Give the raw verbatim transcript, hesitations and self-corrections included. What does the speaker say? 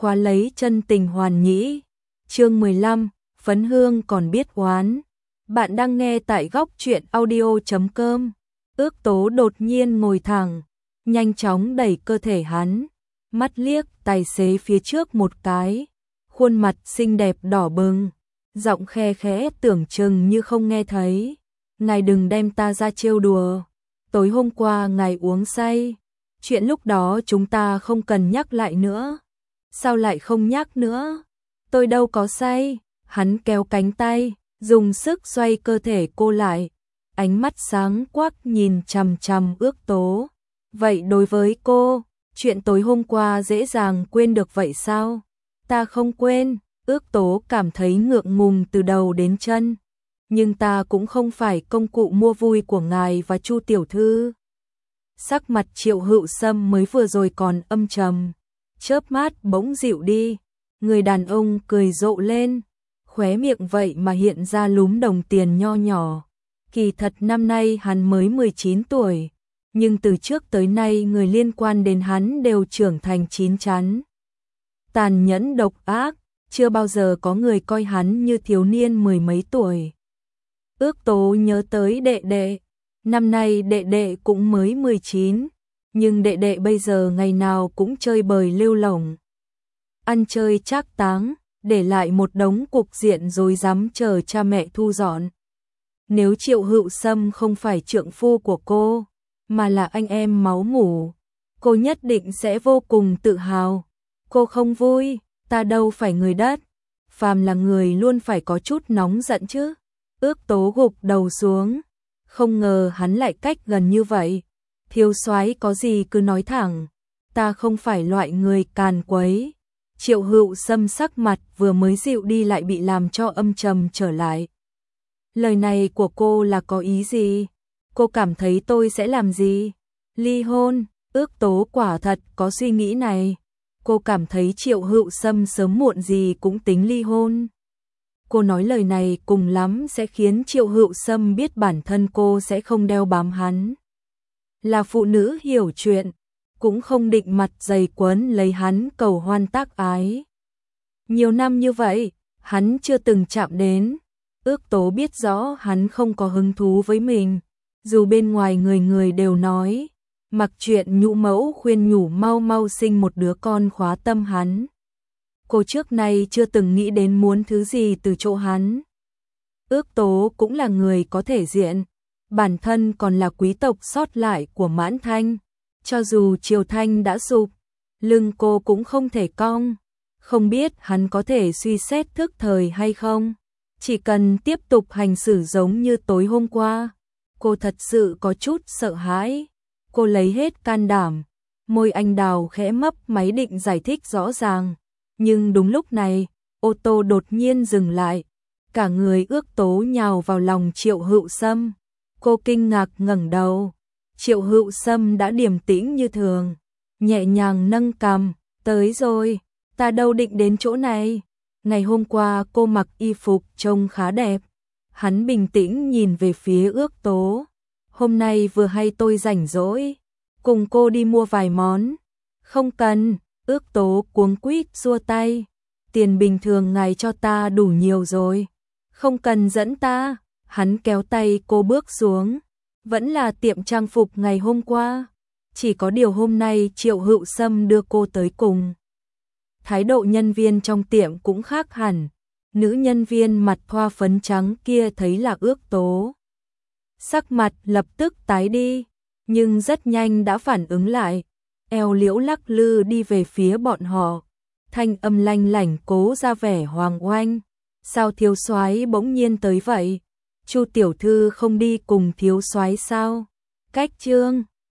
khóa lấy chân tình hoàn nhĩ. Chương mười lăm, phấn hương còn biết oán. Bạn đang nghe tại góc truyện audio chấm com. Ước Tố đột nhiên ngồi thẳng, nhanh chóng đẩy cơ thể hắn, mắt liếc tài xế phía trước một cái, khuôn mặt xinh đẹp đỏ bừng, giọng khe khẽ tưởng chừng như không nghe thấy. Ngài đừng đem ta ra trêu đùa, tối hôm qua ngài uống say, chuyện lúc đó chúng ta không cần nhắc lại nữa. Sao lại không nhắc nữa? Tôi đâu có say. Hắn kéo cánh tay, dùng sức xoay cơ thể cô lại, ánh mắt sáng quắc nhìn chằm chằm Ước Tố. Vậy đối với cô, chuyện tối hôm qua dễ dàng quên được vậy sao? Ta không quên. Ước Tố cảm thấy ngượng ngùng từ đầu đến chân, nhưng ta cũng không phải công cụ mua vui của ngài và Chu tiểu thư. Sắc mặt Triệu Hữu Sâm mới vừa rồi còn âm trầm, chớp mắt bỗng dịu đi, người đàn ông cười rộ lên, khóe miệng vậy mà hiện ra lúm đồng tiền nho nhỏ. Kỳ thật năm nay hắn mới mười chín tuổi, nhưng từ trước tới nay người liên quan đến hắn đều trưởng thành chín chắn, tàn nhẫn độc ác, chưa bao giờ có người coi hắn như thiếu niên mười mấy tuổi. Ước Tố nhớ tới đệ đệ, năm nay đệ đệ cũng mới mười chín, nhưng đệ đệ bây giờ ngày nào cũng chơi bời lêu lổng, ăn chơi trác táng, để lại một đống cục diện rối rắm chờ cha mẹ thu dọn. Nếu Triệu Hữu Sâm không phải trượng phu của cô, mà là anh em máu mủ, cô nhất định sẽ vô cùng tự hào. Cô không vui, ta đâu phải người đất, phàm là người luôn phải có chút nóng giận chứ. Ước Tố gục đầu xuống, không ngờ hắn lại cách gần như vậy. Thiếu soái có gì cứ nói thẳng, ta không phải loại người càn quấy. Triệu Hữu Sâm sắc mặt vừa mới dịu đi lại bị làm cho âm trầm trở lại. Lời này của cô là có ý gì? Cô cảm thấy tôi sẽ làm gì? Ly hôn? Ước Tố quả thật có suy nghĩ này. Cô cảm thấy Triệu Hữu Sâm sớm muộn gì cũng tính ly hôn. Cô nói lời này cùng lắm sẽ khiến Triệu Hữu Sâm biết bản thân cô sẽ không đeo bám hắn. Là phụ nữ hiểu chuyện, cũng không định mặt dày quấn lấy hắn cầu hoan tác ái. Nhiều năm như vậy, hắn chưa từng chạm đến. Ước Tố biết rõ hắn không có hứng thú với mình, dù bên ngoài người người đều nói, mặc chuyện nhũ mẫu khuyên nhủ mau mau sinh một đứa con khóa tâm hắn. Cô trước nay chưa từng nghĩ đến muốn thứ gì từ chỗ hắn. Ước Tố cũng là người có thể diện, bản thân còn là quý tộc sót lại của Mãn Thanh. Cho dù Triều Thanh đã sụp, lưng cô cũng không thể cong. Không biết hắn có thể suy xét thức thời hay không. Chỉ cần tiếp tục hành xử giống như tối hôm qua, cô thật sự có chút sợ hãi. Cô lấy hết can đảm, môi anh đào khẽ mấp máy định giải thích rõ ràng. Nhưng đúng lúc này, ô tô đột nhiên dừng lại. Cả người Ước Tố nhào vào lòng Triệu Hữu Sâm. Cô kinh ngạc ngẩng đầu. Triệu Hữu Sâm đã điềm tĩnh như thường, nhẹ nhàng nâng cằm, tới rồi, ta đâu định đến chỗ này. Ngày hôm qua cô mặc y phục trông khá đẹp. Hắn bình tĩnh nhìn về phía Ước Tố. Hôm nay vừa hay tôi rảnh rỗi, cùng cô đi mua vài món. Không cần. Ước Tố cuống quýt xua tay. Tiền bình thường ngài cho ta đủ nhiều rồi, không cần dẫn ta. Hắn kéo tay cô bước xuống. Vẫn là tiệm trang phục ngày hôm qua, chỉ có điều hôm nay Triệu Hữu Sâm đưa cô tới cùng. Thái độ nhân viên trong tiệm cũng khác hẳn. Nữ nhân viên mặt thoa phấn trắng kia thấy là Ước Tố, sắc mặt lập tức tái đi, nhưng rất nhanh đã phản ứng lại, eo liễu lắc lư đi về phía bọn họ, thanh âm lanh lảnh cố ra vẻ hoàng oanh. Sao thiếu soái bỗng nhiên tới vậy? Chu tiểu thư không đi cùng thiếu soái sao? Cách trương